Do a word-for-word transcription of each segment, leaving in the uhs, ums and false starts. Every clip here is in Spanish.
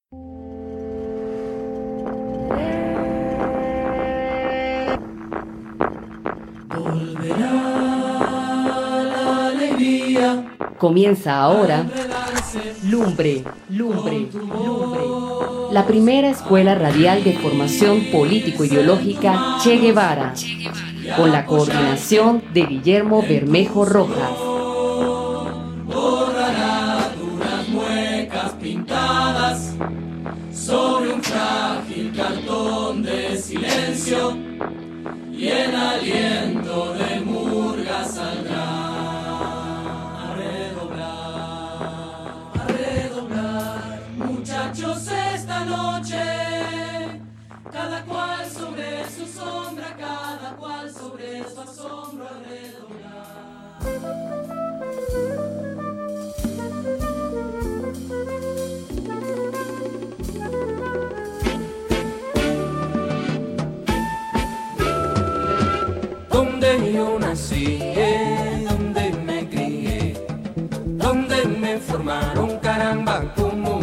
Comienza ahora Lumbre, Lumbre, Lumbre, la primera escuela radial de formación político-ideológica Che Guevara, con la coordinación de Guillermo Bermejo Rojas. Borrará duras muecas pintadas sobre un frágil cartón de silencio y el aliento de murga saldrá. Muchachos, esta noche, cada cual sobre su sombra, cada cual sobre su asombro a redoblar. Donde yo nací, donde me crié, donde me formaron, caramba, como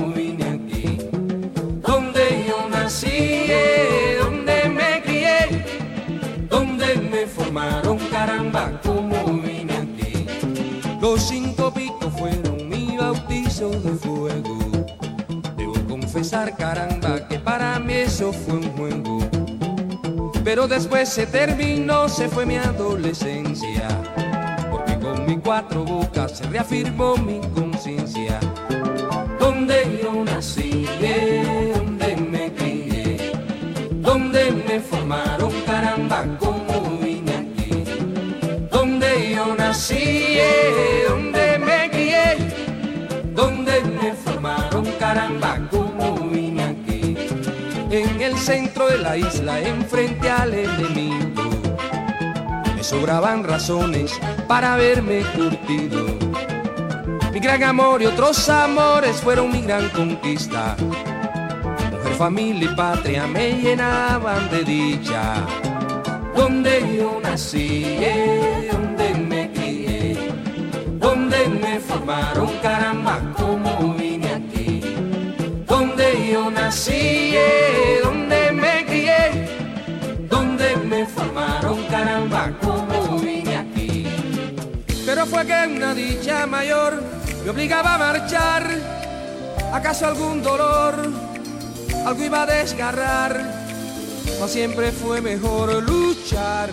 donde me crié, donde me formaron, caramba, como vine aquí. Los cinco picos fueron mi bautizo de fuego. Debo confesar, caramba, que para mí eso fue un juego. Pero después se terminó, se fue mi adolescencia, porque con mis cuatro bocas se reafirmó mi conciencia. Donde yo nací, donde me crié, donde me formaron, caramba, como vine aquí. Donde yo nací, donde me crié, donde me formaron, caramba, como vine aquí. En el centro de la isla, enfrente al enemigo, me sobraban razones para haberme curtido. Mi gran amor y otros amores fueron mi gran conquista. Mujer, familia y patria me llenaban de dicha. Donde yo nací, donde me crié, donde me formaron, caramba, como vine aquí. Donde yo nací, donde me crié, donde me formaron, caramba, como vine aquí. Pero fue que una dicha mayor me obligaba a marchar. ¿Acaso algún dolor, algo iba a desgarrar? No siempre fue mejor luchar.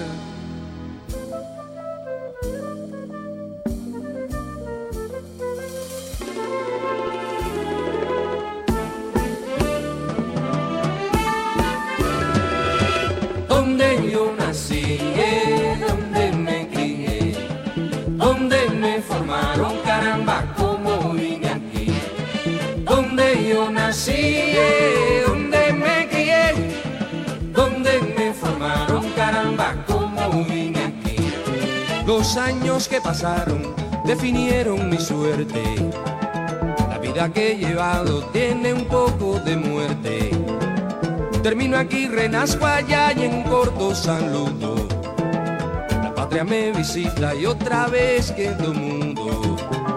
Donde yo nací, donde me crié, donde me formaron, caramba, como vine aquí. Donde yo nací, donde me crié, donde me formaron, caramba, como vine aquí. Los años que pasaron definieron mi suerte. La vida que he llevado tiene un poco de muerte. Termino aquí, renazco allá y en corto saludo. La patria me visita y otra vez quedo mudo.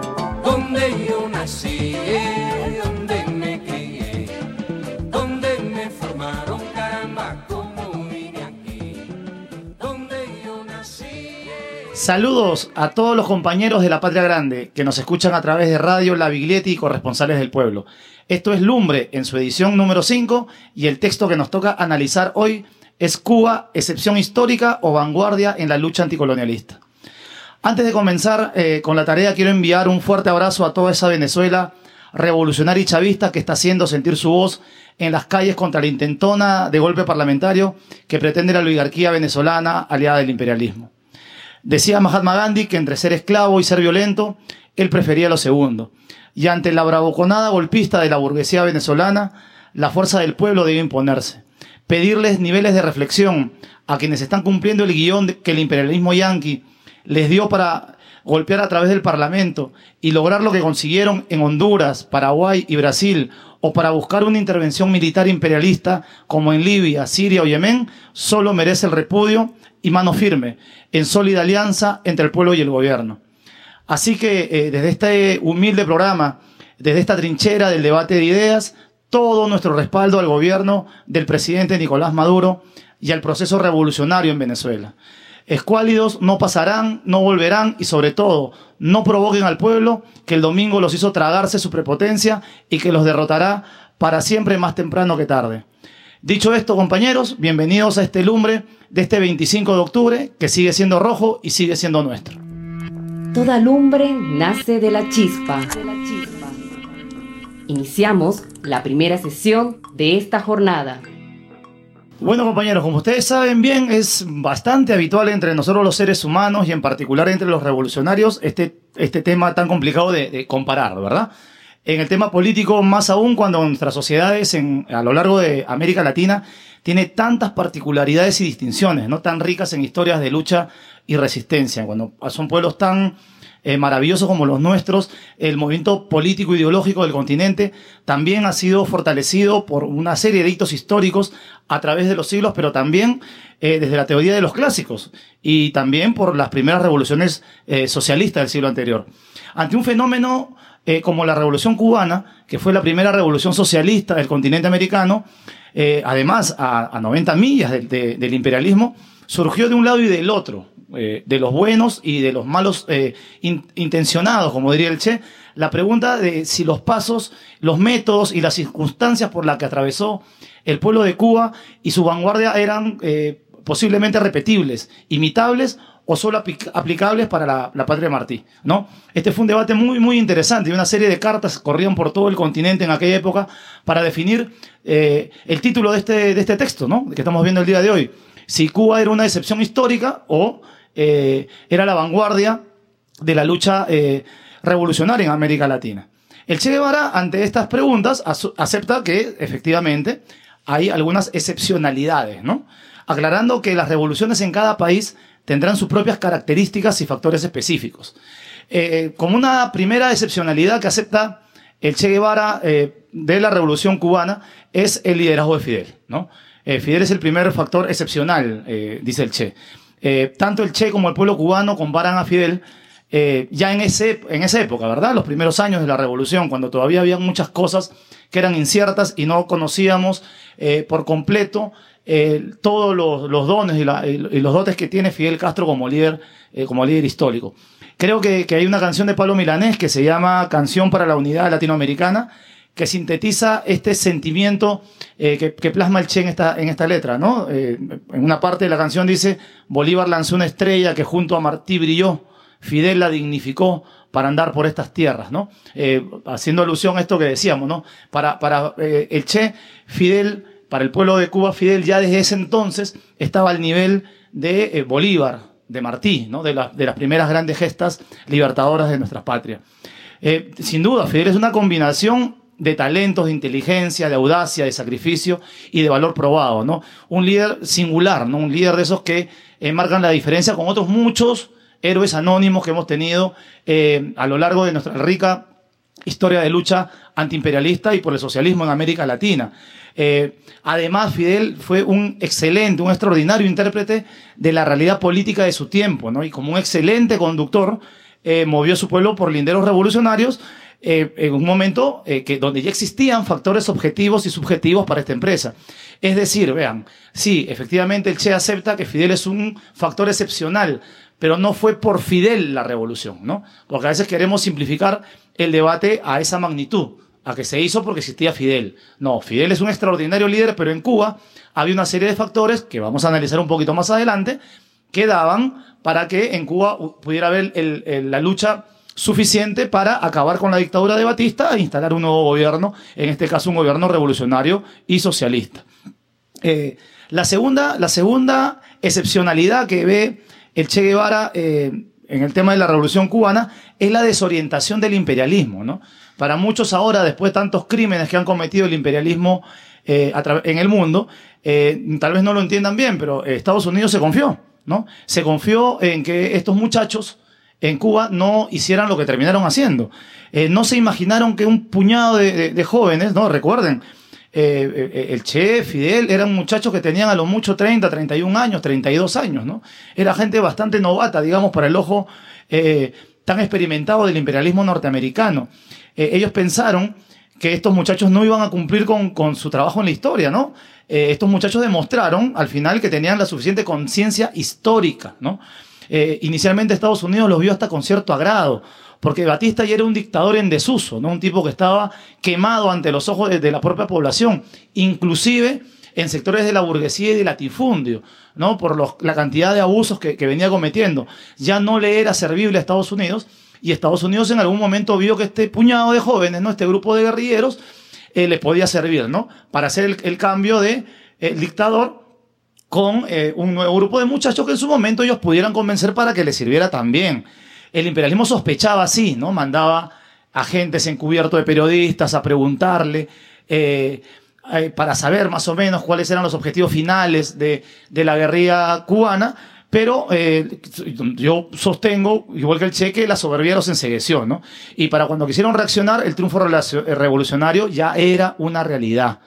Donde yo nací, donde me crié, donde me formaron, caramba, como vine aquí. Donde yo nací. Saludos a todos los compañeros de La Patria Grande que nos escuchan a través de Radio La Biglietti y corresponsales del pueblo. Esto es Lumbre en su edición número cinco y el texto que nos toca analizar hoy es Cuba, excepción histórica o vanguardia en la lucha anticolonialista. Antes de comenzar eh, con la tarea, quiero enviar un fuerte abrazo a toda esa Venezuela revolucionaria y chavista que está haciendo sentir su voz en las calles contra la intentona de golpe parlamentario que pretende la oligarquía venezolana aliada del imperialismo. Decía Mahatma Gandhi que entre ser esclavo y ser violento, él prefería lo segundo. Y ante la bravuconada golpista de la burguesía venezolana, la fuerza del pueblo debe imponerse. Pedirles niveles de reflexión a quienes están cumpliendo el guión que el imperialismo yanqui les dio para golpear a través del Parlamento y lograr lo que consiguieron en Honduras, Paraguay y Brasil, o para buscar una intervención militar imperialista como en Libia, Siria o Yemen, solo merece el repudio y mano firme, en sólida alianza entre el pueblo y el gobierno. Así que eh, desde este humilde programa, desde esta trinchera del debate de ideas, todo nuestro respaldo al gobierno del presidente Nicolás Maduro y al proceso revolucionario en Venezuela. Escuálidos no pasarán, no volverán y sobre todo no provoquen al pueblo que el domingo los hizo tragarse su prepotencia y que los derrotará para siempre más temprano que tarde. Dicho esto, compañeros, bienvenidos a este lumbre de este veinticinco de octubre que sigue siendo rojo y sigue siendo nuestro. Toda lumbre nace de la chispa. Iniciamos la primera sesión de esta jornada. Bueno, compañeros, como ustedes saben bien, es bastante habitual entre nosotros los seres humanos y en particular entre los revolucionarios este, este tema tan complicado de, de comparar, ¿verdad? En el tema político, más aún cuando nuestras sociedades en, a lo largo de América Latina tiene tantas particularidades y distinciones, ¿no? Tan ricas en historias de lucha y resistencia. Cuando son pueblos tan eh, maravillosos como los nuestros, el movimiento político ideológico del continente también ha sido fortalecido por una serie de hitos históricos a través de los siglos, pero también eh, desde la teoría de los clásicos y también por las primeras revoluciones eh, socialistas del siglo anterior. Ante un fenómeno eh, como la Revolución Cubana, que fue la primera revolución socialista del continente americano, eh, además a, a noventa millas de, de, del imperialismo, surgió de un lado y del otro, eh, de los buenos y de los malos eh, in, intencionados, como diría el Che, la pregunta de si los pasos, los métodos y las circunstancias por las que atravesó el pueblo de Cuba y su vanguardia eran eh, posiblemente repetibles, imitables o solo aplicables para la, la patria de Martí, ¿no? Este fue un debate muy, muy interesante y una serie de cartas corrían por todo el continente en aquella época para definir eh, el título de este, de este texto, ¿no? Que estamos viendo el día de hoy. Si Cuba era una excepción histórica o eh, era la vanguardia de la lucha eh, revolucionaria en América Latina. El Che Guevara, ante estas preguntas, acepta que, efectivamente, hay algunas excepcionalidades, ¿no? Aclarando que las revoluciones en cada país tendrán sus propias características y factores específicos. Eh, como una primera excepcionalidad que acepta el Che Guevara eh, de la Revolución Cubana es el liderazgo de Fidel, ¿no? Eh, Fidel es el primer factor excepcional, eh, dice el Che. Eh, tanto el Che como el pueblo cubano comparan a Fidel eh, ya en, ese, en esa época, ¿verdad? Los primeros años de la Revolución, cuando todavía había muchas cosas que eran inciertas y no conocíamos eh, por completo Eh, todos los, los dones y, la, y los dotes que tiene Fidel Castro como líder, eh, como líder histórico. Creo que, que hay una canción de Pablo Milanés que se llama Canción para la Unidad Latinoamericana, que sintetiza este sentimiento eh, que, que plasma el Che en esta, en esta letra, ¿no? Eh, en una parte de la canción dice: Bolívar lanzó una estrella que junto a Martí brilló, Fidel la dignificó para andar por estas tierras, ¿no? Eh, haciendo alusión a esto que decíamos, ¿no? Para, para eh, el Che, Fidel... Para el pueblo de Cuba, Fidel ya desde ese entonces estaba al nivel de eh, Bolívar, de Martí, ¿no? de, la, de las primeras grandes gestas libertadoras de nuestra patria. Eh, sin duda, Fidel es una combinación de talentos, de inteligencia, de audacia, de sacrificio y de valor probado, ¿no? Un líder singular, ¿no? Un líder de esos que eh, marcan la diferencia con otros muchos héroes anónimos que hemos tenido eh, a lo largo de nuestra rica historia de lucha antiimperialista y por el socialismo en América Latina. Eh, además, Fidel fue un excelente, un extraordinario intérprete de la realidad política de su tiempo, ¿no? Y como un excelente conductor, eh, movió a su pueblo por linderos revolucionarios eh, en un momento eh, que, donde ya existían factores objetivos y subjetivos para esta empresa. Es decir, vean, sí, efectivamente el Che acepta que Fidel es un factor excepcional, pero no fue por Fidel la revolución, ¿no? Porque a veces queremos simplificar el debate a esa magnitud, a que se hizo porque existía Fidel. No, Fidel es un extraordinario líder, pero en Cuba había una serie de factores que vamos a analizar un poquito más adelante, que daban para que en Cuba pudiera haber el, el, la lucha suficiente para acabar con la dictadura de Batista e instalar un nuevo gobierno, en este caso un gobierno revolucionario y socialista. Eh, la segunda, la segunda excepcionalidad que ve el Che Guevara eh, en el tema de la Revolución Cubana es la desorientación del imperialismo, ¿no? Para muchos ahora, después de tantos crímenes que han cometido el imperialismo eh, en el mundo, eh, tal vez no lo entiendan bien, pero Estados Unidos se confió, ¿no? Se confió en que estos muchachos en Cuba no hicieran lo que terminaron haciendo. Eh, no se imaginaron que un puñado de, de, de jóvenes, ¿no? Recuerden, eh, eh, el Che, Fidel, eran muchachos que tenían a lo mucho treinta, treinta y un años, treinta y dos años, ¿no? Era gente bastante novata, digamos, para el ojo eh, tan experimentado del imperialismo norteamericano. Eh, ellos pensaron que estos muchachos no iban a cumplir con, con su trabajo en la historia, ¿no? Eh, estos muchachos demostraron al final que tenían la suficiente conciencia histórica, ¿no? Eh, inicialmente Estados Unidos los vio hasta con cierto agrado, porque Batista ya era un dictador en desuso, ¿no? Un tipo que estaba quemado ante los ojos de, de la propia población, inclusive en sectores de la burguesía y del latifundio, ¿no? Por los, la cantidad de abusos que, que venía cometiendo. Ya no le era servible a Estados Unidos, y Estados Unidos en algún momento vio que este puñado de jóvenes, ¿no? Este grupo de guerrilleros, eh, les podía servir, ¿no? Para hacer el, el cambio de eh, dictador con eh, un nuevo grupo de muchachos que en su momento ellos pudieran convencer para que les sirviera también. El imperialismo sospechaba así, ¿no? Mandaba agentes encubiertos de periodistas a preguntarle eh, eh, para saber más o menos cuáles eran los objetivos finales de, de la guerrilla cubana. Pero eh, yo sostengo, igual que el Che, que la soberbia los encegueció, ¿no? Y para cuando quisieron reaccionar, el triunfo revolucionario ya era una realidad.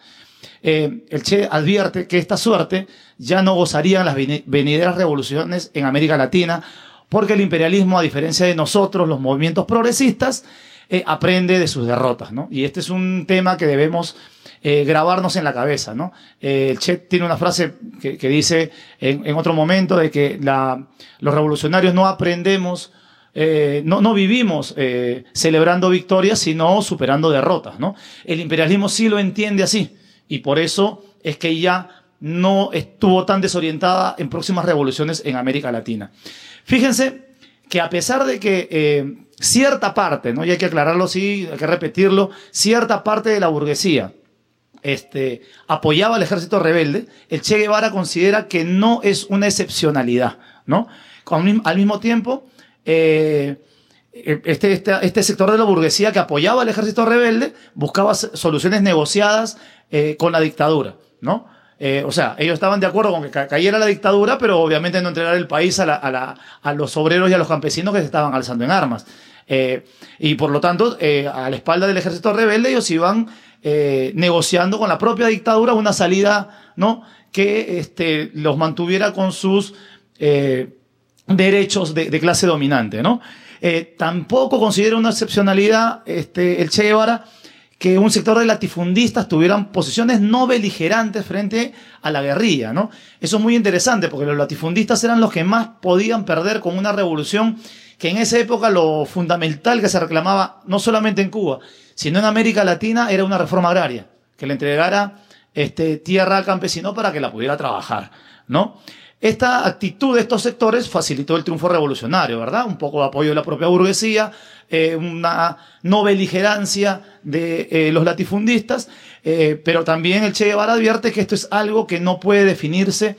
Eh, el Che advierte que esta suerte ya no gozarían las venideras revoluciones en América Latina, porque el imperialismo, a diferencia de nosotros, los movimientos progresistas, eh, aprende de sus derrotas, ¿no? Y este es un tema que debemos Eh, grabarnos en la cabeza, ¿no? Eh, el Che tiene una frase que, que dice en, en otro momento de que la, los revolucionarios no aprendemos, eh, no, no vivimos eh, celebrando victorias, sino superando derrotas, ¿no? El imperialismo sí lo entiende así, y por eso es que ya no estuvo tan desorientada en próximas revoluciones en América Latina. Fíjense que a pesar de que eh, cierta parte, ¿no? Y hay que aclararlo, sí, hay que repetirlo, cierta parte de la burguesía Este, apoyaba al ejército rebelde, el Che Guevara considera que no es una excepcionalidad, ¿no? Con, al mismo tiempo, eh, este, este, este sector de la burguesía que apoyaba al ejército rebelde buscaba soluciones negociadas eh, con la dictadura, ¿no? Eh, o sea, ellos estaban de acuerdo con que ca cayera la dictadura, pero obviamente no entregar el país a, la, a, la, a los obreros y a los campesinos que se estaban alzando en armas. Eh, y por lo tanto, eh, a la espalda del ejército rebelde, ellos iban Eh, negociando con la propia dictadura una salida, ¿no? Que este, los mantuviera con sus eh, derechos de, de clase dominante, ¿no? Eh, tampoco considera una excepcionalidad este, el Che Guevara que un sector de latifundistas tuvieran posiciones no beligerantes frente a la guerrilla, ¿no? Eso es muy interesante porque los latifundistas eran los que más podían perder con una revolución que en esa época lo fundamental que se reclamaba, no solamente en Cuba, sino en América Latina, era una reforma agraria, que le entregara este, tierra al campesino para que la pudiera trabajar, ¿no? Esta actitud de estos sectores facilitó el triunfo revolucionario, ¿verdad? Un poco de apoyo de la propia burguesía, eh, una no beligerancia de eh, los latifundistas, eh, pero también el Che Guevara advierte que esto es algo que no puede definirse,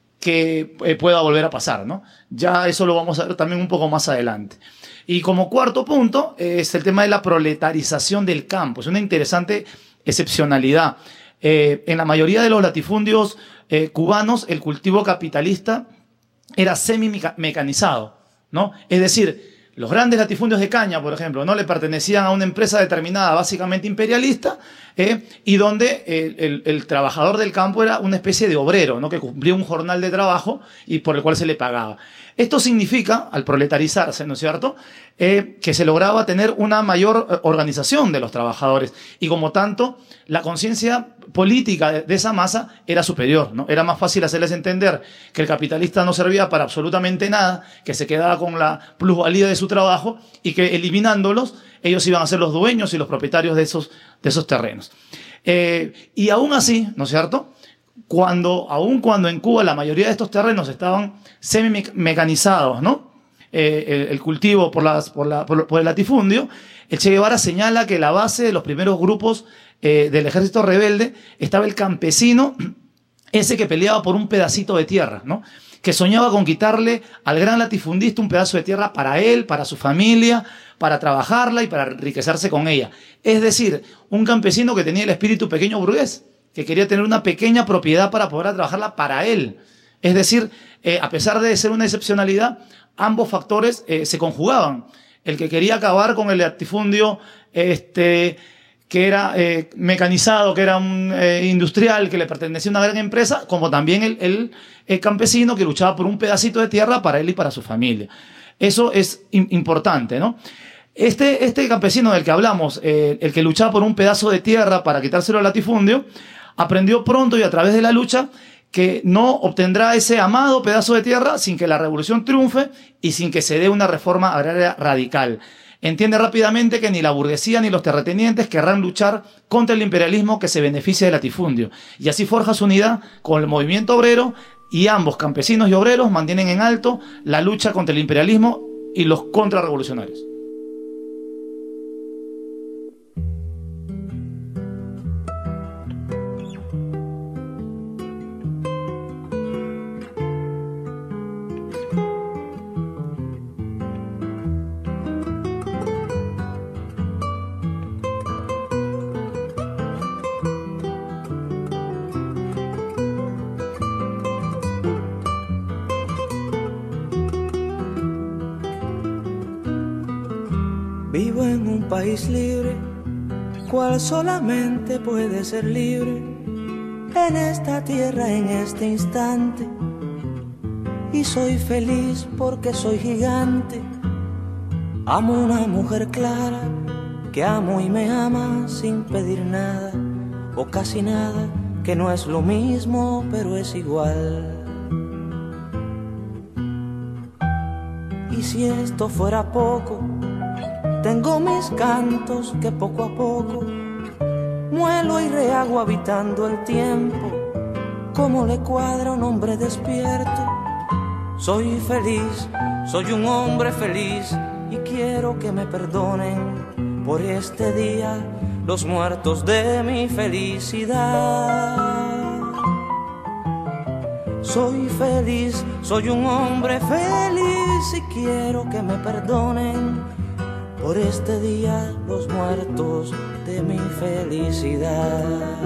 que eh, pueda volver a pasar, ¿no? Ya eso lo vamos a ver también un poco más adelante. Y como cuarto punto eh, es el tema de la proletarización del campo. Es una interesante excepcionalidad. Eh, en la mayoría de los latifundios eh, cubanos, el cultivo capitalista era semi-mecanizado, ¿no? Es decir, los grandes latifundios de caña, por ejemplo, no le pertenecían a una empresa determinada, básicamente imperialista, eh, y donde el, el, el trabajador del campo era una especie de obrero, ¿no? Que cumplía un jornal de trabajo y por el cual se le pagaba. Esto significa, al proletarizarse, ¿no es cierto?, eh, que se lograba tener una mayor organización de los trabajadores y, como tanto, la conciencia política de, de esa masa era superior, ¿no? Era más fácil hacerles entender que el capitalista no servía para absolutamente nada, que se quedaba con la plusvalía de su trabajo y que, eliminándolos, ellos iban a ser los dueños y los propietarios de esos, de esos terrenos. Eh, y aún así, ¿no es cierto?, cuando, aun cuando en Cuba la mayoría de estos terrenos estaban semi-mecanizados, ¿no? Eh, el, el cultivo por, las, por, la, por, por el latifundio, el Che Guevara señala que la base de los primeros grupos eh, del ejército rebelde estaba el campesino, ese que peleaba por un pedacito de tierra, ¿no? Que soñaba con quitarle al gran latifundista un pedazo de tierra para él, para su familia, para trabajarla y para enriquecerse con ella. Es decir, un campesino que tenía el espíritu pequeño burgués, que quería tener una pequeña propiedad para poder trabajarla para él. Es decir, eh, a pesar de ser una excepcionalidad, ambos factores eh, se conjugaban. El que quería acabar con el latifundio este, que era eh, mecanizado, que era un eh, industrial, que le pertenecía a una gran empresa, como también el, el, el campesino que luchaba por un pedacito de tierra para él y para su familia. Eso es importante, ¿no? Este, este campesino del que hablamos, eh, el que luchaba por un pedazo de tierra para quitárselo al latifundio, aprendió pronto y a través de la lucha que no obtendrá ese amado pedazo de tierra sin que la revolución triunfe y sin que se dé una reforma agraria radical. Entiende rápidamente que ni la burguesía ni los terratenientes querrán luchar contra el imperialismo que se beneficia del latifundio. Y así forja su unidad con el movimiento obrero, y ambos, campesinos y obreros, mantienen en alto la lucha contra el imperialismo y los contrarrevolucionarios. Vivo en un país libre, cual solamente puede ser libre en esta tierra, en este instante. Y soy feliz porque soy gigante. Amo una mujer clara, que amo y me ama sin pedir nada, o casi nada, que no es lo mismo, pero es igual. Y si esto fuera poco, tengo mis cantos que poco a poco muelo y rehago habitando el tiempo, como le cuadra a un hombre despierto. Soy feliz, soy un hombre feliz, y quiero que me perdonen por este día los muertos de mi felicidad. Soy feliz, soy un hombre feliz, y quiero que me perdonen por este día los muertos de mi felicidad.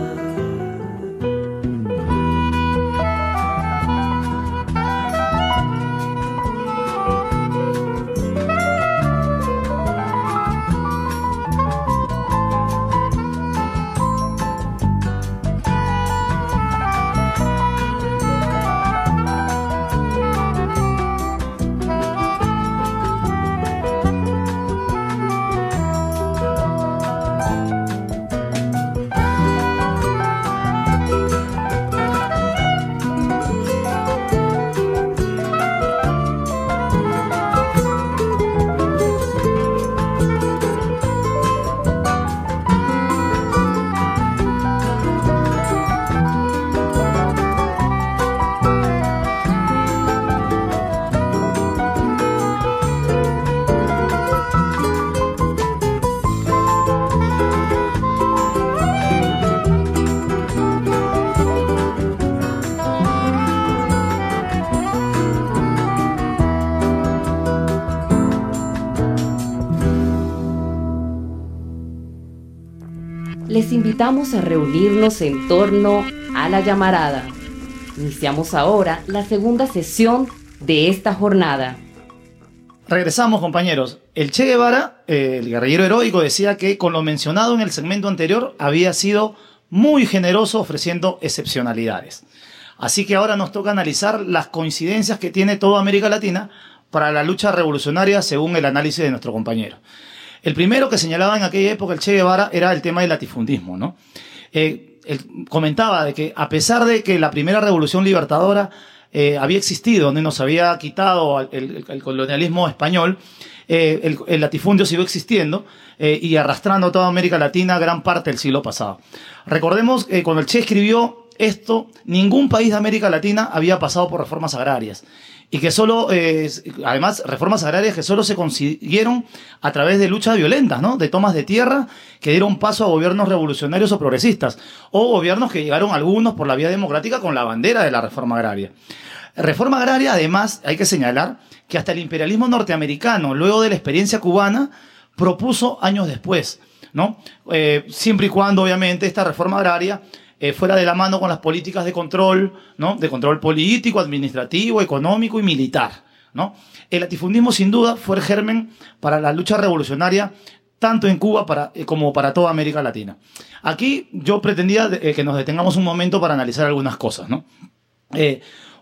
Les invitamos a reunirnos en torno a la llamarada. Iniciamos ahora la segunda sesión de esta jornada. Regresamos, compañeros. El Che Guevara, eh, el guerrillero heroico, decía que con lo mencionado en el segmento anterior había sido muy generoso ofreciendo excepcionalidades. Así que ahora nos toca analizar las coincidencias que tiene toda América Latina para la lucha revolucionaria según el análisis de nuestro compañero. El primero que señalaba en aquella época el Che Guevara era el tema del latifundismo, ¿no? Eh, él comentaba de que a pesar de que la primera revolución libertadora eh, había existido, donde nos había quitado el, el, el colonialismo español, eh, el, el latifundio siguió existiendo eh, y arrastrando a toda América Latina gran parte del siglo pasado. Recordemos que cuando el Che escribió esto, ningún país de América Latina había pasado por reformas agrarias. Y que solo, eh, además, reformas agrarias que solo se consiguieron a través de luchas violentas, ¿no? De tomas de tierra que dieron paso a gobiernos revolucionarios o progresistas, o gobiernos que llegaron algunos por la vía democrática con la bandera de la reforma agraria. Reforma agraria, además, hay que señalar que hasta el imperialismo norteamericano, luego de la experiencia cubana, propuso años después, ¿no? Eh, siempre y cuando, obviamente, esta reforma agraria Eh, fuera de la mano con las políticas de control, ¿no? De control político, administrativo, económico y militar, ¿no? El latifundismo, sin duda, fue el germen para la lucha revolucionaria, tanto en Cuba para, eh, como para toda América Latina. Aquí yo pretendía eh, que nos detengamos un momento para analizar algunas cosas, ¿no? Eh,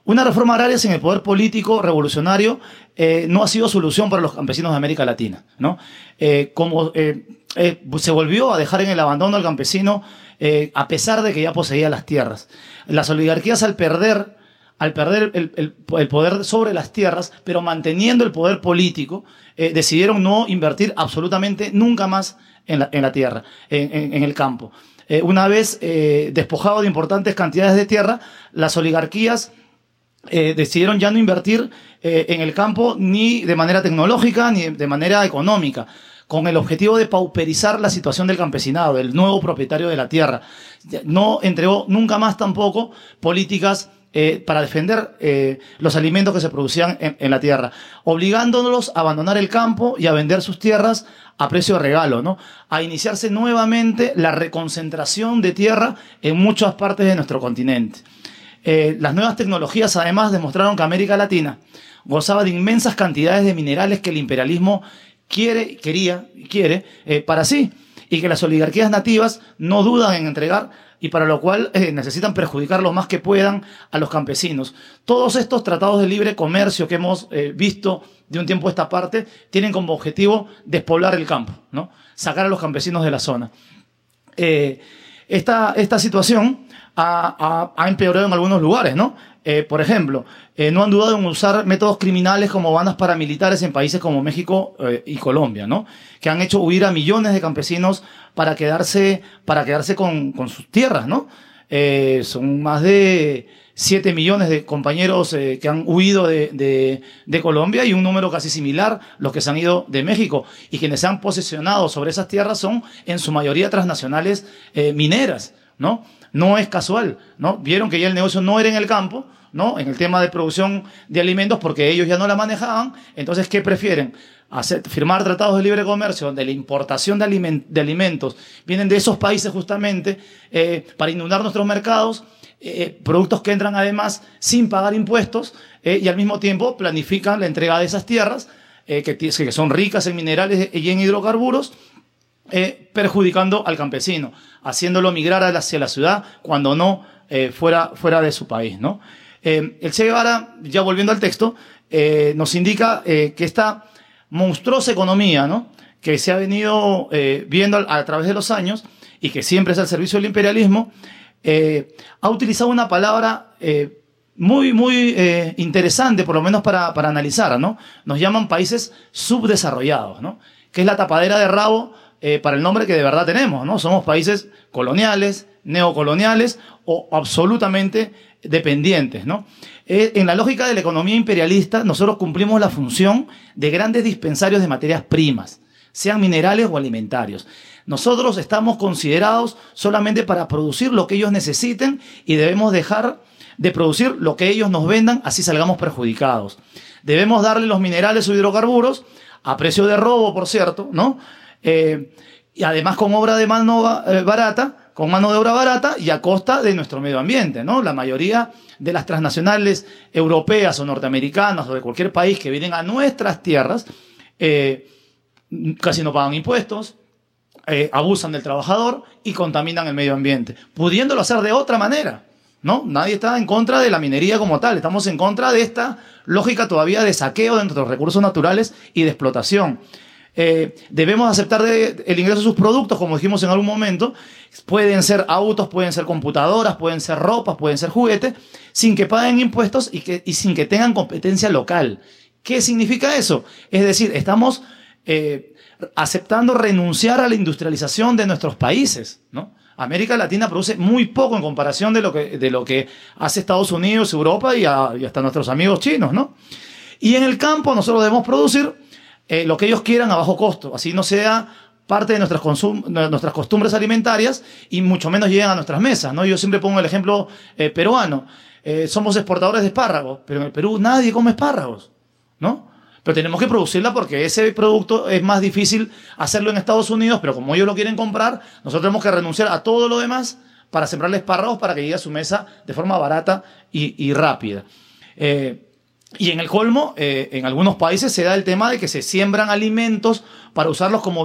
Una reforma agraria sin el poder político revolucionario eh, no ha sido solución para los campesinos de América Latina, ¿no? Eh, como eh, eh, se volvió a dejar en el abandono al campesino eh, a pesar de que ya poseía las tierras. Las oligarquías al perder, al perder el, el, el poder sobre las tierras, pero manteniendo el poder político, eh, decidieron no invertir absolutamente nunca más en la, en la tierra, en, en, en el campo. Eh, una vez eh, despojado de importantes cantidades de tierra, las oligarquías Eh, decidieron ya no invertir eh, en el campo ni de manera tecnológica ni de manera económica, con el objetivo de pauperizar la situación del campesinado, del nuevo propietario de la tierra. No entregó nunca más tampoco políticas eh, para defender eh, los alimentos que se producían en, en la tierra, obligándolos a abandonar el campo y a vender sus tierras a precio de regalo, ¿no? A iniciarse nuevamente la reconcentración de tierra en muchas partes de nuestro continente. Eh, las nuevas tecnologías además demostraron que América Latina gozaba de inmensas cantidades de minerales que el imperialismo quiere, quería y quiere eh, para sí, y que las oligarquías nativas no dudan en entregar, y para lo cual eh, necesitan perjudicar lo más que puedan a los campesinos. Todos estos tratados de libre comercio que hemos eh, visto de un tiempo a esta parte tienen como objetivo despoblar el campo, ¿no? Sacar a los campesinos de la zona. Eh, esta, esta situación Ha, ha, ha empeorado en algunos lugares, ¿no? Eh, por ejemplo, eh, no han dudado en usar métodos criminales como bandas paramilitares en países como México eh, y Colombia, ¿no? Que han hecho huir a millones de campesinos para quedarse, para quedarse con, con sus tierras, ¿no? Eh, son más de siete millones de compañeros eh, que han huido de, de, de Colombia, y un número casi similar los que se han ido de México, y quienes se han posesionado sobre esas tierras son en su mayoría transnacionales eh, mineras, ¿no? No es casual, ¿no? Vieron que ya el negocio no era en el campo, ¿no? En el tema de producción de alimentos, porque ellos ya no la manejaban. Entonces, ¿qué prefieren? Hacer, firmar tratados de libre comercio donde la importación de, aliment de alimentos vienen de esos países justamente eh, para inundar nuestros mercados, eh, productos que entran además sin pagar impuestos eh, y al mismo tiempo planifican la entrega de esas tierras eh, que, que son ricas en minerales y en hidrocarburos, Eh, perjudicando al campesino, haciéndolo migrar hacia la ciudad cuando no eh, fuera, fuera de su país, ¿no? Eh, el Che Guevara, ya volviendo al texto, eh, nos indica eh, que esta monstruosa economía, ¿no?, que se ha venido eh, viendo a, a través de los años y que siempre es al servicio del imperialismo, eh, ha utilizado una palabra eh, muy, muy eh, interesante, por lo menos para, para analizar, ¿no? Nos llaman países subdesarrollados, ¿no?, que es la tapadera de rabo Eh, para el nombre que de verdad tenemos, ¿no? Somos países coloniales, neocoloniales o absolutamente dependientes, ¿no? Eh, en la lógica de la economía imperialista, nosotros cumplimos la función de grandes dispensarios de materias primas, sean minerales o alimentarios. Nosotros estamos considerados solamente para producir lo que ellos necesiten y debemos dejar de producir lo que ellos nos vendan, así salgamos perjudicados. Debemos darle los minerales o hidrocarburos a precio de robo, por cierto, ¿no? Eh, y además con obra de mano eh, barata, con mano de obra barata y a costa de nuestro medio ambiente, ¿no? La mayoría de las transnacionales europeas o norteamericanas o de cualquier país que vienen a nuestras tierras eh, casi no pagan impuestos, eh, abusan del trabajador y contaminan el medio ambiente, pudiéndolo hacer de otra manera, ¿no? Nadie está en contra de la minería como tal, estamos en contra de esta lógica todavía de saqueo de nuestros recursos naturales y de explotación. Eh, debemos aceptar de, el ingreso de sus productos, como dijimos en algún momento. Pueden ser autos, pueden ser computadoras, pueden ser ropas, pueden ser juguetes, sin que paguen impuestos y, que, y sin que tengan competencia local. ¿Qué significa eso? Es decir, estamos eh, aceptando renunciar a la industrialización de nuestros países, ¿no? América Latina produce muy poco en comparación de lo que, de lo que hace Estados Unidos, Europa y, a, y hasta nuestros amigos chinos, ¿no? Y en el campo nosotros debemos producir Eh, lo que ellos quieran a bajo costo, así no sea parte de nuestras, consum de nuestras costumbres alimentarias y mucho menos lleguen a nuestras mesas, ¿no? Yo siempre pongo el ejemplo eh, peruano. Eh, somos exportadores de espárragos, pero en el Perú nadie come espárragos, ¿no? Pero tenemos que producirla porque ese producto es más difícil hacerlo en Estados Unidos, pero como ellos lo quieren comprar, nosotros tenemos que renunciar a todo lo demás para sembrarle espárragos para que llegue a su mesa de forma barata y, y rápida. Eh, Y en el colmo, eh, en algunos países se da el tema de que se siembran alimentos para usarlos como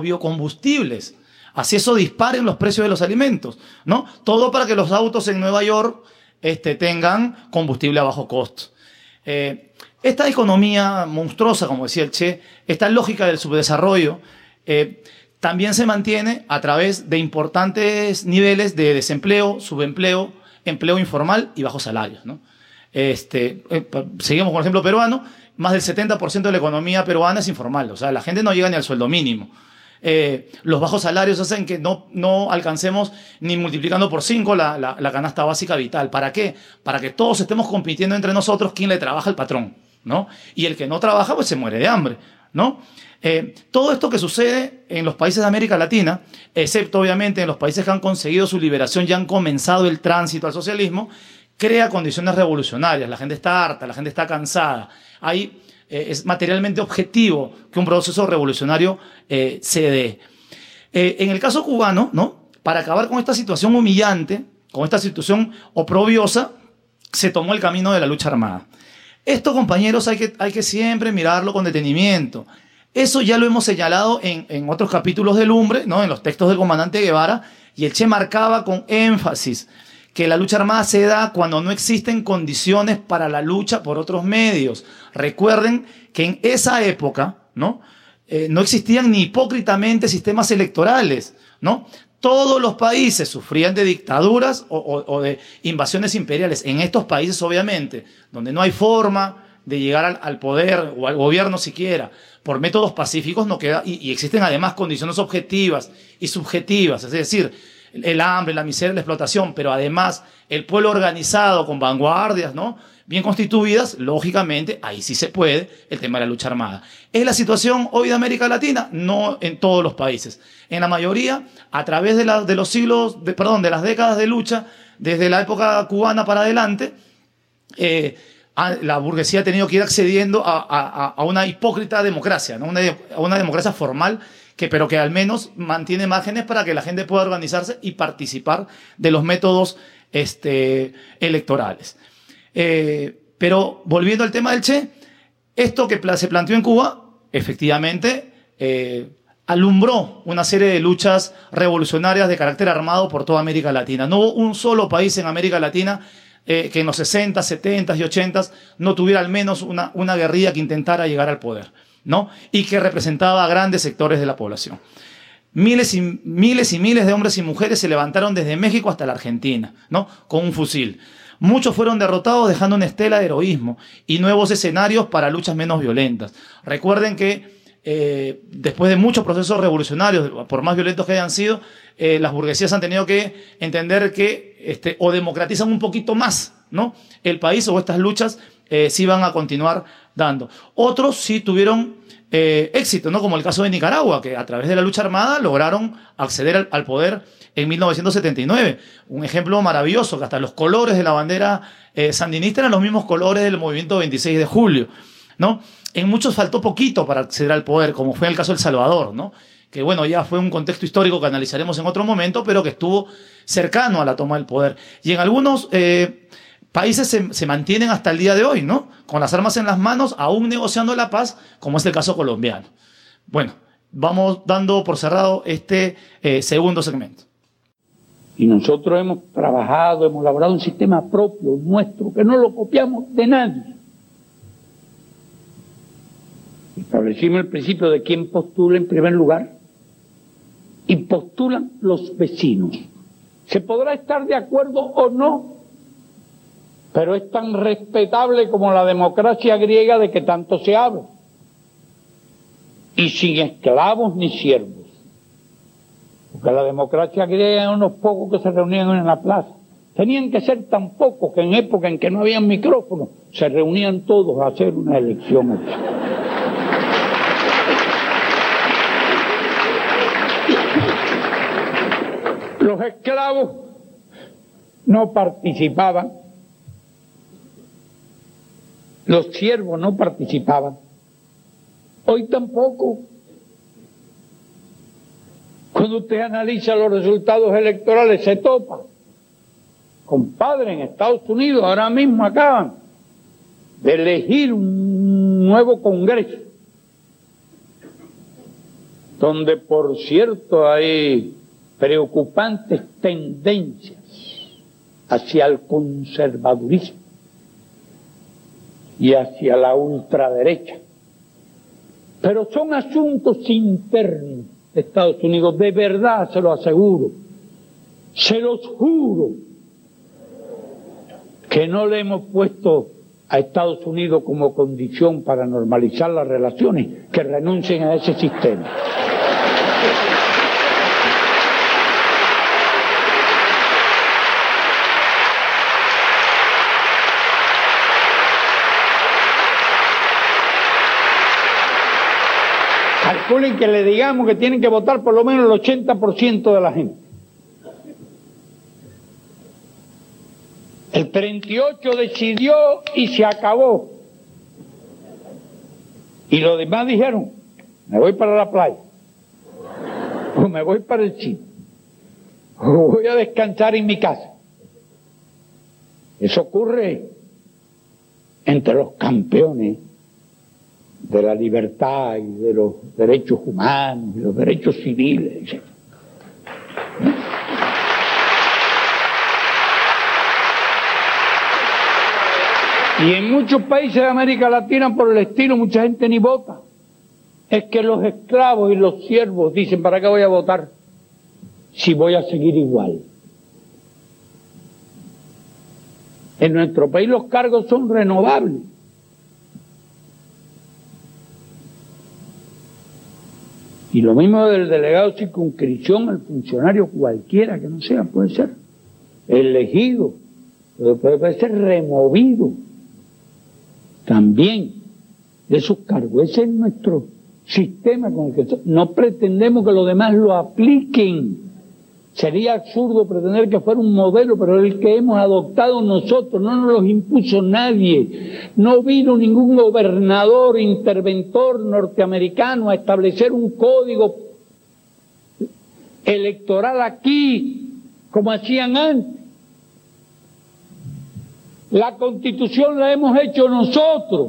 biocombustibles. Así eso disparen los precios de los alimentos, ¿no? Todo para que los autos en Nueva York este, tengan combustible a bajo costo. Eh, esta economía monstruosa, como decía el Che, esta lógica del subdesarrollo, eh, también se mantiene a través de importantes niveles de desempleo, subempleo, empleo informal y bajos salarios, ¿no? Este, eh, seguimos con el ejemplo peruano, más del setenta por ciento de la economía peruana es informal, o sea, la gente no llega ni al sueldo mínimo. Eh, los bajos salarios hacen que no, no alcancemos ni multiplicando por cinco la, la, la canasta básica vital. ¿Para qué? Para que todos estemos compitiendo entre nosotros quién le trabaja al patrón, ¿no? Y el que no trabaja, pues se muere de hambre, ¿no? Eh, todo esto que sucede en los países de América Latina, excepto obviamente en los países que han conseguido su liberación y han comenzado el tránsito al socialismo, crea condiciones revolucionarias. La gente está harta, la gente está cansada. Hay, eh, es materialmente objetivo que un proceso revolucionario eh, se dé. Eh, en el caso cubano, ¿no? Para acabar con esta situación humillante, con esta situación oprobiosa, se tomó el camino de la lucha armada. Esto, compañeros, hay que, hay que siempre mirarlo con detenimiento. Eso ya lo hemos señalado en, en otros capítulos de Lumbre, ¿no? En los textos del comandante Guevara, y el Che marcaba con énfasis que la lucha armada se da cuando no existen condiciones para la lucha por otros medios. Recuerden que en esa época, ¿no? Eh, no existían ni hipócritamente sistemas electorales, ¿no? Todos los países sufrían de dictaduras o, o, o de invasiones imperiales. En estos países, obviamente, donde no hay forma de llegar al, al poder o al gobierno siquiera por métodos pacíficos, no queda, y, y existen además condiciones objetivas y subjetivas, es decir, el hambre, la miseria, la explotación, pero además el pueblo organizado con vanguardias, ¿no? Bien constituidas, lógicamente, ahí sí se puede el tema de la lucha armada. ¿Es la situación hoy de América Latina? No en todos los países. En la mayoría, a través de, la, de los siglos, de, perdón, de las décadas de lucha, desde la época cubana para adelante, eh, la burguesía ha tenido que ir accediendo a, a, a una hipócrita democracia, ¿no? Una, a una democracia formal, que, pero que al menos mantiene márgenes para que la gente pueda organizarse y participar de los métodos este, electorales. Eh, pero volviendo al tema del Che, esto que se planteó en Cuba, efectivamente, eh, alumbró una serie de luchas revolucionarias de carácter armado por toda América Latina. No hubo un solo país en América Latina eh, que en los sesenta, setenta y ochenta no tuviera al menos una, una guerrilla que intentara llegar al poder, ¿no? Y que representaba a grandes sectores de la población. Miles y miles y miles de hombres y mujeres se levantaron desde México hasta la Argentina, ¿no? Con un fusil. Muchos fueron derrotados dejando una estela de heroísmo y nuevos escenarios para luchas menos violentas. Recuerden que eh, después de muchos procesos revolucionarios, por más violentos que hayan sido, eh, las burguesías han tenido que entender que este, o democratizan un poquito más, ¿no? el país, o estas luchas eh, sí van a continuar dando. Otros sí tuvieron eh, éxito, ¿no? Como el caso de Nicaragua, que a través de la lucha armada lograron acceder al, al poder en mil novecientos setenta y nueve. Un ejemplo maravilloso, que hasta los colores de la bandera eh, sandinista eran los mismos colores del movimiento veintiséis de julio, ¿no? En muchos faltó poquito para acceder al poder, como fue en el caso de El Salvador, ¿no? Que bueno, ya fue un contexto histórico que analizaremos en otro momento, pero que estuvo cercano a la toma del poder. Y en algunos eh, países se, se mantienen hasta el día de hoy, ¿no? Con las armas en las manos, aún negociando la paz, como es el caso colombiano. Bueno, vamos dando por cerrado este eh, segundo segmento. Y nosotros hemos trabajado, hemos elaborado un sistema propio, nuestro, que no lo copiamos de nadie. Establecimos el principio de quién postula en primer lugar, y postulan los vecinos. Se podrá estar de acuerdo o no, pero es tan respetable como la democracia griega de que tanto se habla. Y sin esclavos ni siervos. Porque la democracia griega eran unos pocos que se reunían en la plaza. Tenían que ser tan pocos que en época en que no había micrófonos, se reunían todos a hacer una elección. Los esclavos no participaban, los siervos no participaban, hoy tampoco. Cuando usted analiza los resultados electorales se topa. Compadre, en Estados Unidos ahora mismo acaban de elegir un nuevo Congreso, donde por cierto hay preocupantes tendencias hacia el conservadurismo y hacia la ultraderecha. Pero son asuntos internos de Estados Unidos, de verdad se lo aseguro, se los juro, que no le hemos puesto a Estados Unidos como condición para normalizar las relaciones, que renuncien a ese sistema. Calculen que le digamos que tienen que votar por lo menos el ochenta por ciento de la gente. El treinta y ocho decidió y se acabó. Y los demás dijeron, me voy para la playa, o me voy para el cine, o voy a descansar en mi casa. Eso ocurre entre los campeones de la libertad y de los derechos humanos y los derechos civiles, etcétera. Y en muchos países de América Latina, por el estilo, mucha gente ni vota. Es que los esclavos y los siervos dicen, ¿para qué voy a votar si voy a seguir igual? En nuestro país los cargos son renovables. Y lo mismo del delegado de circunscripción, el funcionario cualquiera que no sea, puede ser elegido, puede, puede ser removido también de esos cargos. Ese es nuestro sistema con el que no pretendemos que los demás lo apliquen. Sería absurdo pretender que fuera un modelo, pero el que hemos adoptado nosotros, no nos los impuso nadie. No vino ningún gobernador, interventor norteamericano a establecer un código electoral aquí, como hacían antes. La Constitución la hemos hecho nosotros.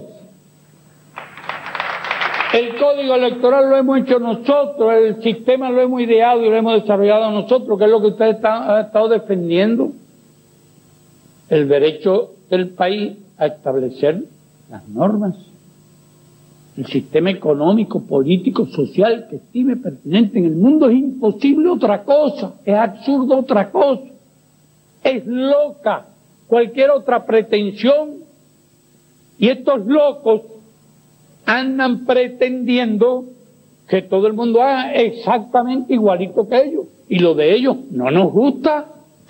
El código electoral lo hemos hecho nosotros, el sistema lo hemos ideado y lo hemos desarrollado nosotros, que es lo que ustedes han estado defendiendo. El derecho del país a establecer las normas, el sistema económico, político, social que estime pertinente en el mundo. Es imposible otra cosa, es absurdo otra cosa, es loca cualquier otra pretensión, y estos locos andan pretendiendo que todo el mundo haga exactamente igualito que ellos, y lo de ellos no nos gusta.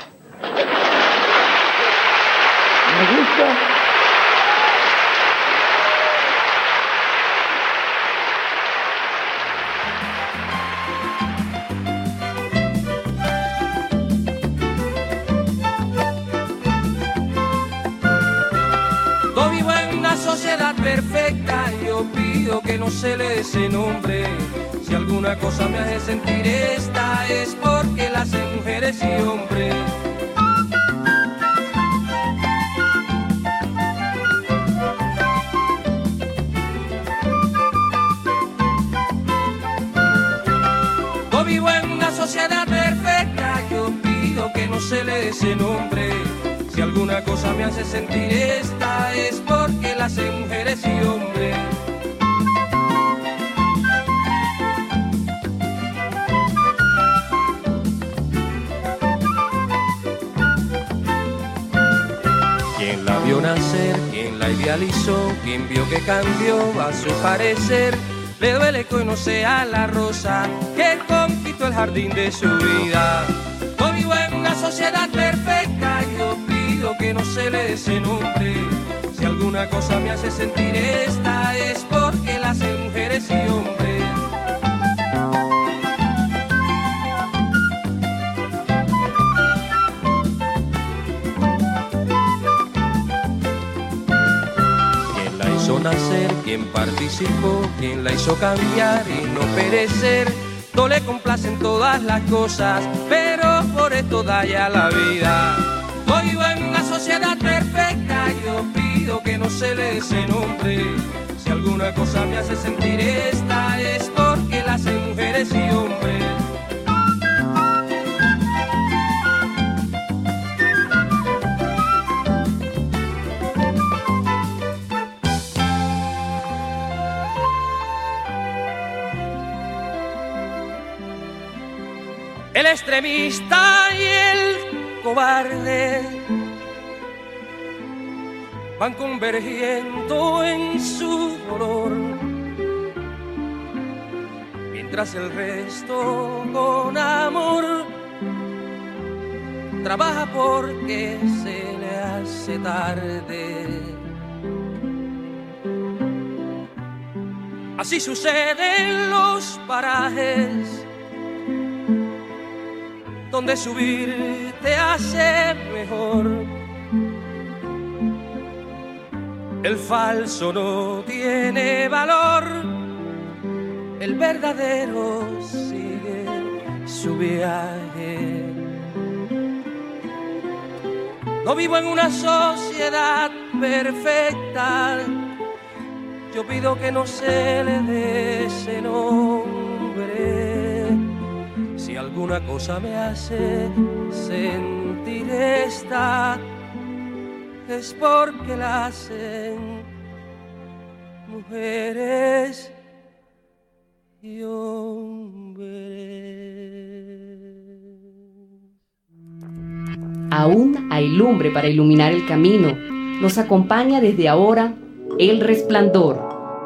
Nos gusta. Yo vivo en una sociedad perfecta, yo pido que no se le dé ese nombre. Si alguna cosa me hace sentir esta, es porque la hacen mujeres y hombres. Yo vivo en una sociedad perfecta, yo pido que no se le dé ese nombre. Si alguna cosa me hace sentir esta, es porque la hacen mujeres y hombres. Quien la vio nacer, quien la idealizó, quien vio que cambió a su parecer, le duele que hoy no sea la rosa que conquistó el jardín de su vida. Yo vivo en una sociedad perfecta, yo pido que no se le dé ese nombre. Si alguna cosa me hace sentir esta, es porque la hacen mujeres y hombres. Quien la hizo nacer, quien participó, quien la hizo cambiar y no perecer, no le complacen todas las cosas, pero por esto da ya la vida. Yo vivo en una sociedad perfecta, yo pido que no se le dé ese nombre. Si alguna cosa me hace sentir esta, es porque la hacen mujeres y hombres. el extremista y el cobarde van convergiendo en su dolor, mientras el resto con amor trabaja porque se le hace tarde. Así sucede en los parajes donde subir te hace mejor. El falso no tiene valor, el verdadero sigue su viaje. No vivo en una sociedad perfecta, yo pido que no se le dé ese nombre. Si alguna cosa me hace sentir esta, es porque la hacen mujeres y hombres. Aún hay lumbre para iluminar el camino. Nos acompaña desde ahora El Resplandor.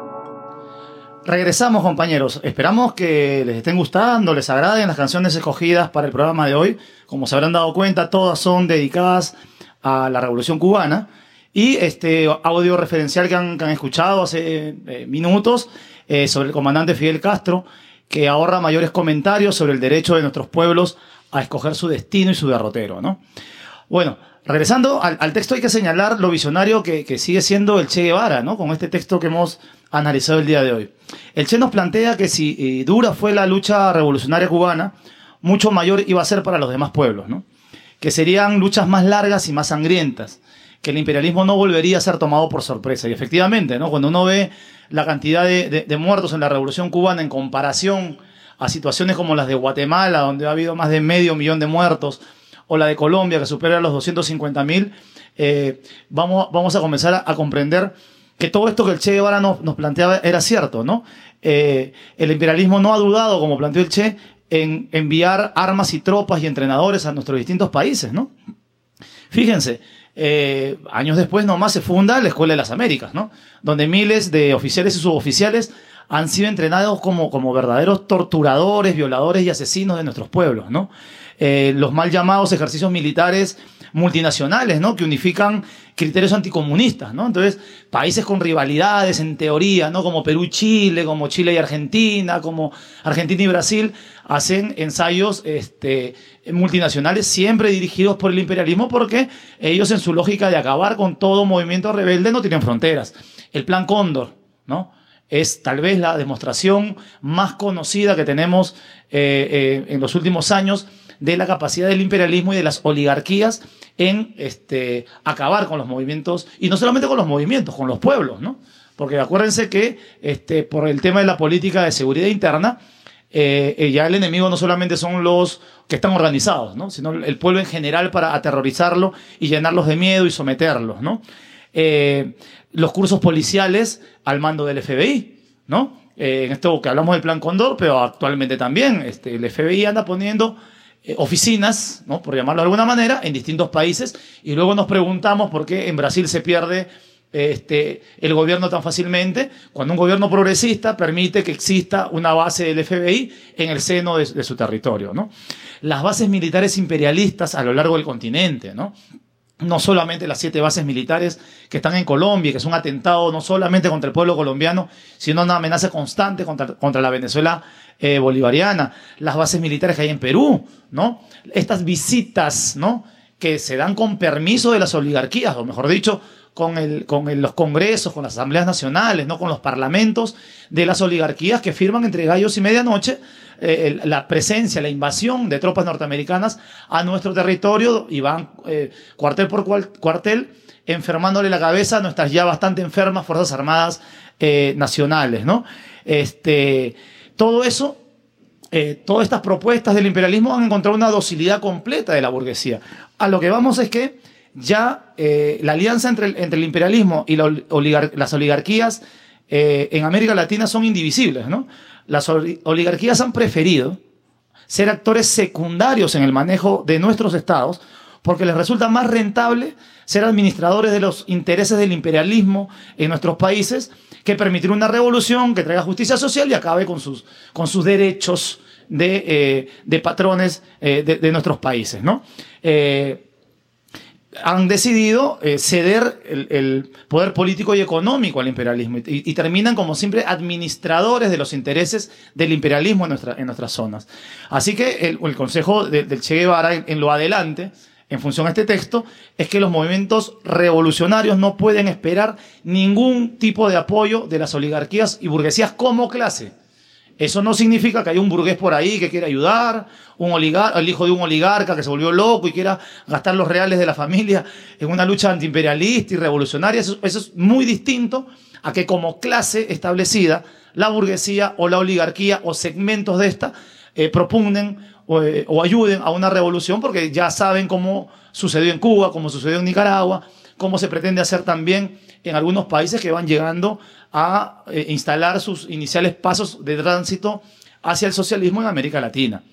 Regresamos, compañeros. Esperamos que les estén gustando, les agraden las canciones escogidas para el programa de hoy. Como se habrán dado cuenta, todas son dedicadas a la Revolución Cubana, y este audio referencial que han, que han escuchado hace eh, minutos eh, sobre el comandante Fidel Castro, que ahorra mayores comentarios sobre el derecho de nuestros pueblos a escoger su destino y su derrotero, ¿no? Bueno, regresando al, al texto, hay que señalar lo visionario que, que sigue siendo el Che Guevara, ¿no? Con este texto que hemos analizado el día de hoy. El Che nos plantea que si eh, dura fue la lucha revolucionaria cubana, mucho mayor iba a ser para los demás pueblos, ¿no? Que serían luchas más largas y más sangrientas, que el imperialismo no volvería a ser tomado por sorpresa. Y efectivamente, ¿no? Cuando uno ve la cantidad de, de, de muertos en la Revolución Cubana en comparación a situaciones como las de Guatemala, donde ha habido más de medio millón de muertos, o la de Colombia, que supera los doscientos cincuenta mil, eh, vamos, vamos a comenzar a, a comprender que todo esto que el Che Guevara nos, nos planteaba era cierto, ¿no? Eh, el imperialismo no ha dudado, como planteó el Che, en enviar armas y tropas y entrenadores a nuestros distintos países, ¿no? Fíjense, eh, años después nomás se funda la Escuela de las Américas, ¿no? Donde miles de oficiales y suboficiales han sido entrenados como, como verdaderos torturadores, violadores y asesinos de nuestros pueblos, ¿no? Eh, los mal llamados ejercicios militares multinacionales, ¿no? Que unifican criterios anticomunistas, ¿no? Entonces, países con rivalidades en teoría, ¿no? Como Perú y Chile, como Chile y Argentina, como Argentina y Brasil, hacen ensayos este, multinacionales siempre dirigidos por el imperialismo, porque ellos, en su lógica de acabar con todo movimiento rebelde, no tienen fronteras. El Plan Cóndor, ¿no? Es tal vez la demostración más conocida que tenemos eh, eh, en los últimos años de la capacidad del imperialismo y de las oligarquías en este, acabar con los movimientos, y no solamente con los movimientos, con los pueblos, ¿no? Porque acuérdense que este, por el tema de la política de seguridad interna, eh, ya el enemigo no solamente son los que están organizados, ¿no? Sino el pueblo en general, para aterrorizarlo y llenarlos de miedo y someterlos, ¿no? Eh, los cursos policiales al mando del F B I, ¿no? Eh, en esto que hablamos del Plan Cóndor, pero actualmente también este, el F B I anda poniendo eh, oficinas, ¿no? Por llamarlo de alguna manera, en distintos países, y luego nos preguntamos por qué en Brasil se pierde este, el gobierno tan fácilmente, cuando un gobierno progresista permite que exista una base del F B I en el seno de, de su territorio, ¿no? Las bases militares imperialistas a lo largo del continente, ¿no? No solamente las siete bases militares que están en Colombia, que es un atentado no solamente contra el pueblo colombiano, sino una amenaza constante contra, contra la Venezuela eh, bolivariana. Las bases militares que hay en Perú, ¿no? Estas visitas, ¿no? Que se dan con permiso de las oligarquías, o mejor dicho, con, el, con el, los congresos, con las asambleas nacionales, ¿no? Con los parlamentos de las oligarquías, que firman entre gallos y medianoche eh, la presencia, la invasión de tropas norteamericanas a nuestro territorio, y van eh, cuartel por cual, cuartel enfermándole la cabeza a nuestras ya bastante enfermas Fuerzas Armadas eh, nacionales, ¿no? Este, todo eso, eh, todas estas propuestas del imperialismo han encontrado una docilidad completa de la burguesía. A lo que vamos es que ya eh, la alianza entre el, entre el imperialismo y la oligar las oligarquías eh, en América Latina son indivisibles, ¿no? Las oligarquías han preferido ser actores secundarios en el manejo de nuestros estados, porque les resulta más rentable ser administradores de los intereses del imperialismo en nuestros países que permitir una revolución que traiga justicia social y acabe con sus, con sus derechos de, eh, de patrones eh, de, de nuestros países, ¿no? Eh, han decidido eh, ceder el, el poder político y económico al imperialismo y, y terminan como siempre administradores de los intereses del imperialismo en, nuestra, en nuestras zonas. Así que el, el consejo de, del Che Guevara en, en lo adelante, en función a este texto, es que los movimientos revolucionarios no pueden esperar ningún tipo de apoyo de las oligarquías y burguesías como clase. Eso no significa que hay un burgués por ahí que quiera ayudar, un oligar, el hijo de un oligarca que se volvió loco y quiera gastar los reales de la familia en una lucha antiimperialista y revolucionaria. Eso, eso es muy distinto a que como clase establecida, la burguesía o la oligarquía o segmentos de esta eh, propugnen o, eh, o ayuden a una revolución, porque ya saben cómo sucedió en Cuba, cómo sucedió en Nicaragua, cómo se pretende hacer también en algunos países que van llegando a eh, instalar sus iniciales pasos de tránsito hacia el socialismo en América Latina.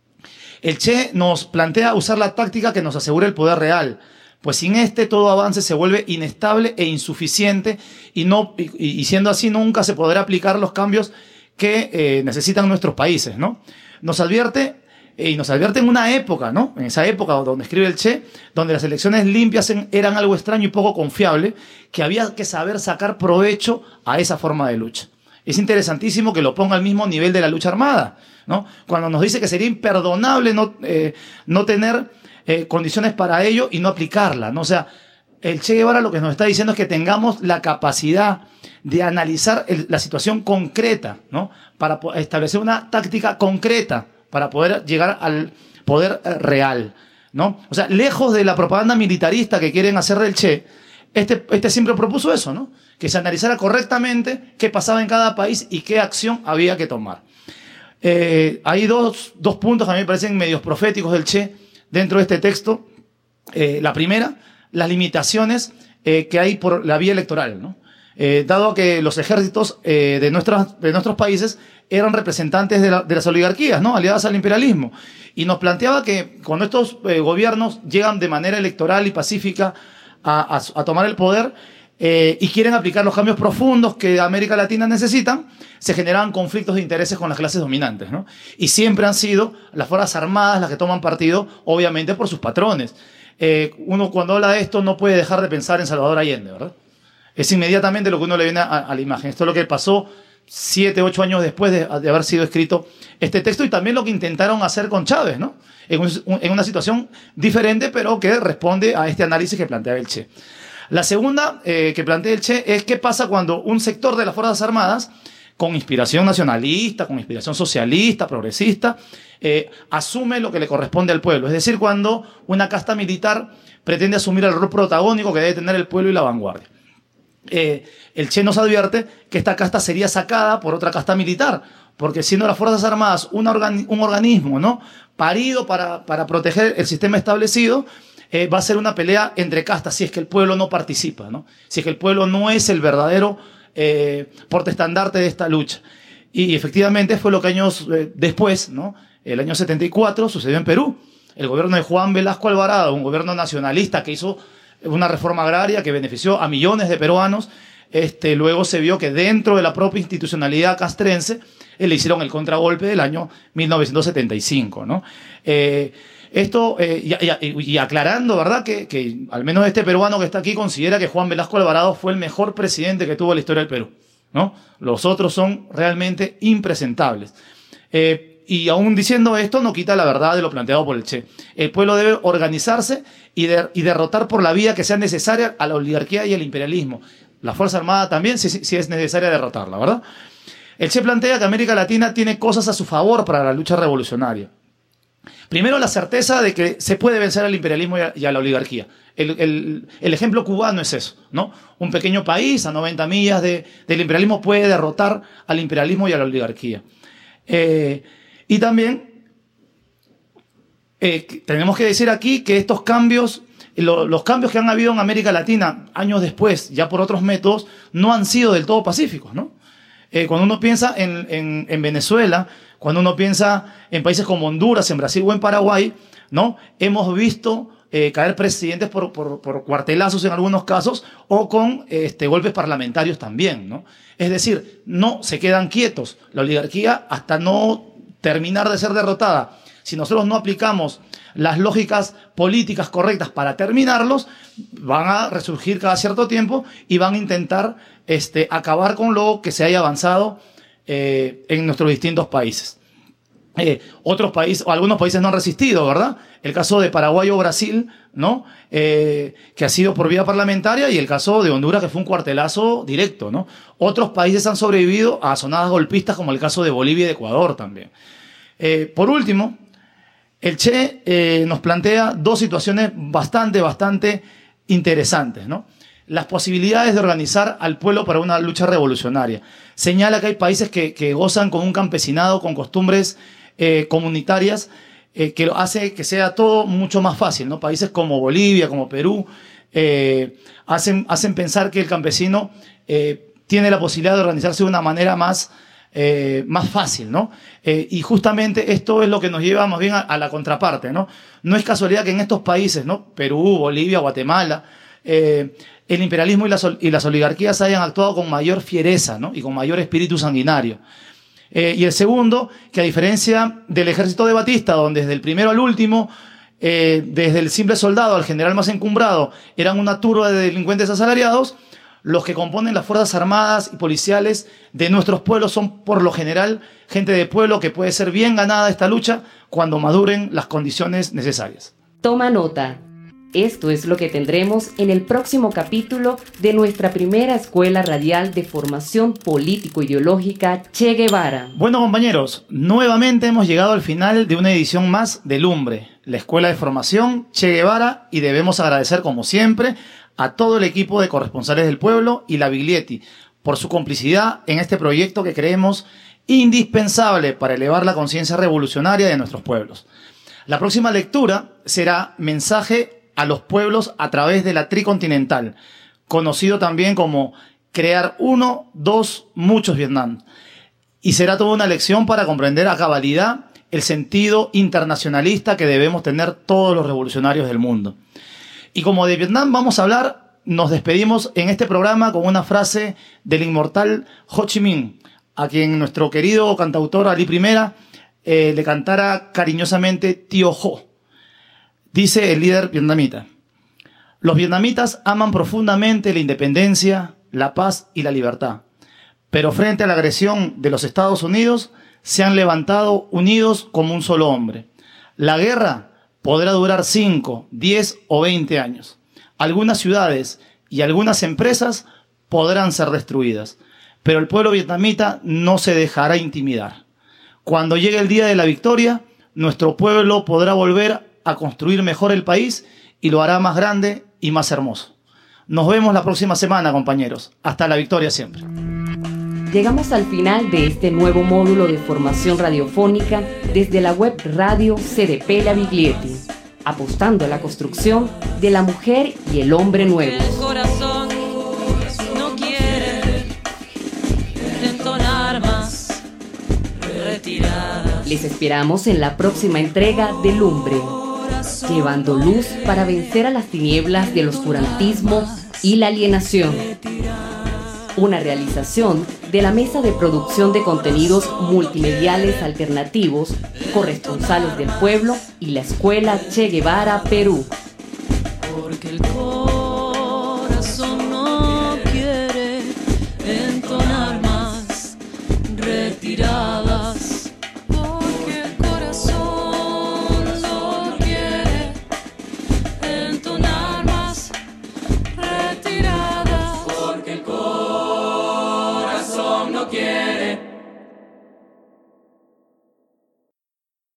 El Che nos plantea usar la táctica que nos asegura el poder real, pues sin este todo avance se vuelve inestable e insuficiente y, no, y, y siendo así nunca se podrá aplicar los cambios que eh, necesitan nuestros países, ¿no? Nos advierte y nos advierte en una época, ¿no? En esa época donde escribe el Che, donde las elecciones limpias eran algo extraño y poco confiable, que había que saber sacar provecho a esa forma de lucha. Es interesantísimo que lo ponga al mismo nivel de la lucha armada, ¿no? Cuando nos dice que sería imperdonable no, eh, no tener eh, condiciones para ello y no aplicarla, ¿no? O sea, el Che Guevara lo que nos está diciendo es que tengamos la capacidad de analizar el, la situación concreta, ¿no? Para establecer una táctica concreta, para poder llegar al poder real, ¿no? O sea, lejos de la propaganda militarista que quieren hacer del Che, este, este siempre propuso eso, ¿no? Que se analizara correctamente qué pasaba en cada país y qué acción había que tomar. Eh, hay dos, dos puntos que a mí me parecen medios proféticos del Che dentro de este texto. Eh, la primera, las limitaciones eh, que hay por la vía electoral, ¿no? Eh, dado que los ejércitos eh, de, nuestras, de nuestros países eran representantes de, la, de las oligarquías, ¿no? Aliadas al imperialismo. Y nos planteaba que cuando estos eh, gobiernos llegan de manera electoral y pacífica a, a, a tomar el poder eh, y quieren aplicar los cambios profundos que América Latina necesitan, se generaban conflictos de intereses con las clases dominantes, ¿no? Y siempre han sido las Fuerzas Armadas las que toman partido, obviamente, por sus patrones. Eh, uno cuando habla de esto no puede dejar de pensar en Salvador Allende, ¿verdad? Es inmediatamente lo que uno le viene a, a la imagen. Esto es lo que pasó siete, ocho años después de, de haber sido escrito este texto, y también lo que intentaron hacer con Chávez, ¿no? En, un, en una situación diferente, pero que responde a este análisis que plantea el Che. La segunda eh, que plantea el Che es qué pasa cuando un sector de las Fuerzas Armadas, con inspiración nacionalista, con inspiración socialista, progresista, eh, asume lo que le corresponde al pueblo. Es decir, cuando una casta militar pretende asumir el rol protagónico que debe tener el pueblo y la vanguardia. Eh, el Che nos advierte que esta casta sería sacada por otra casta militar, porque siendo las Fuerzas Armadas un, organi un organismo, ¿no?, parido para, para proteger el sistema establecido, eh, va a ser una pelea entre castas si es que el pueblo no participa, ¿no? Si es que el pueblo no es el verdadero eh, portaestandarte de esta lucha. Y efectivamente fue lo que años eh, después, ¿no?, el año setenta y cuatro, sucedió en Perú. El gobierno de Juan Velasco Alvarado, un gobierno nacionalista que hizo una reforma agraria que benefició a millones de peruanos, este, luego se vio que dentro de la propia institucionalidad castrense eh, le hicieron el contragolpe del año mil novecientos setenta y cinco, ¿no? Eh, esto, eh, y, y, y aclarando, ¿verdad?, que, que al menos este peruano que está aquí considera que Juan Velasco Alvarado fue el mejor presidente que tuvo la historia del Perú, ¿no? Los otros son realmente impresentables. Eh, Y aún diciendo esto, no quita la verdad de lo planteado por el Che. El pueblo debe organizarse y, de, y derrotar por la vía que sea necesaria a la oligarquía y el imperialismo. La Fuerza Armada también, si, si es necesaria derrotarla, ¿verdad? El Che plantea que América Latina tiene cosas a su favor para la lucha revolucionaria. Primero, la certeza de que se puede vencer al imperialismo y a, y a la oligarquía. El, el, el ejemplo cubano es eso, ¿no? Un pequeño país a noventa millas de, del imperialismo puede derrotar al imperialismo y a la oligarquía. Eh... Y también eh, tenemos que decir aquí que estos cambios, lo, los cambios que han habido en América Latina años después, ya por otros métodos, no han sido del todo pacíficos, ¿no? Eh, cuando uno piensa en, en, en Venezuela, cuando uno piensa en países como Honduras, en Brasil o en Paraguay, ¿no? Hemos visto eh, caer presidentes por, por, por cuartelazos en algunos casos o con este, golpes parlamentarios también, ¿no? Es decir, no se quedan quietos. La oligarquía, hasta no terminar de ser derrotada, si nosotros no aplicamos las lógicas políticas correctas para terminarlos, van a resurgir cada cierto tiempo y van a intentar este, acabar con lo que se haya avanzado eh, en nuestros distintos países. Eh, otros países, o algunos países no han resistido, ¿verdad? El caso de Paraguay o Brasil, ¿no? Eh, que ha sido por vía parlamentaria, y el caso de Honduras, que fue un cuartelazo directo, ¿no? Otros países han sobrevivido a sonadas golpistas, como el caso de Bolivia y de Ecuador también. Eh, por último, el Che eh, nos plantea dos situaciones bastante, bastante interesantes, ¿no? Las posibilidades de organizar al pueblo para una lucha revolucionaria. Señala que hay países que, que gozan con un campesinado, con costumbres eh, comunitarias, eh, que hace que sea todo mucho más fácil, ¿no? Países como Bolivia, como Perú, eh, hacen, hacen pensar que el campesino eh, tiene la posibilidad de organizarse de una manera más Eh, más fácil, ¿no? Eh, y justamente esto es lo que nos lleva más bien a, a la contraparte, ¿no? No es casualidad que en estos países, ¿no? Perú, Bolivia, Guatemala, eh, el imperialismo y las, y las oligarquías hayan actuado con mayor fiereza, ¿no? Y con mayor espíritu sanguinario. Eh, y el segundo, que a diferencia del ejército de Batista, donde desde el primero al último, eh, desde el simple soldado al general más encumbrado, eran una turba de delincuentes asalariados, los que componen las fuerzas armadas y policiales de nuestros pueblos son por lo general gente de pueblo que puede ser bien ganada esta lucha cuando maduren las condiciones necesarias. Toma nota. Esto es lo que tendremos en el próximo capítulo de nuestra primera escuela radial de formación político-ideológica Che Guevara. Bueno, compañeros, nuevamente hemos llegado al final de una edición más de Lumbre, la escuela de formación Che Guevara, y debemos agradecer, como siempre, a todo el equipo de corresponsales del pueblo y la Biglietti por su complicidad en este proyecto que creemos indispensable para elevar la conciencia revolucionaria de nuestros pueblos. La próxima lectura será Mensaje a los pueblos a través de la Tricontinental, conocido también como Crear uno, dos, muchos Vietnam. Y será toda una lección para comprender a cabalidad el sentido internacionalista que debemos tener todos los revolucionarios del mundo. Y como de Vietnam vamos a hablar, nos despedimos en este programa con una frase del inmortal Ho Chi Minh, a quien nuestro querido cantautor Ali Primera eh, le cantara cariñosamente Tío Ho. Dice el líder vietnamita: los vietnamitas aman profundamente la independencia, la paz y la libertad, pero frente a la agresión de los Estados Unidos se han levantado unidos como un solo hombre. La guerra podrá durar cinco, diez o veinte años. Algunas ciudades y algunas empresas podrán ser destruidas, pero el pueblo vietnamita no se dejará intimidar. Cuando llegue el día de la victoria, nuestro pueblo podrá volver a construir mejor el país y lo hará más grande y más hermoso. Nos vemos la próxima semana, compañeros. Hasta la victoria siempre. Llegamos al final de este nuevo módulo de formación radiofónica desde la web radio C D P La Biglietti, apostando a la construcción de la mujer y el hombre nuevos. El corazón no quiere entonar más retiradas. Les esperamos en la próxima entrega de Lumbre, llevando luz para vencer a las tinieblas del oscurantismo y la alienación. Una realización de la Mesa de Producción de Contenidos Multimediales Alternativos, Corresponsales del Pueblo y la Escuela Che Guevara, Perú. Porque el corazón no quiere entonar más retiradas. Porque el corazón no quiere entonar más retiradas. Porque el corazón no quiere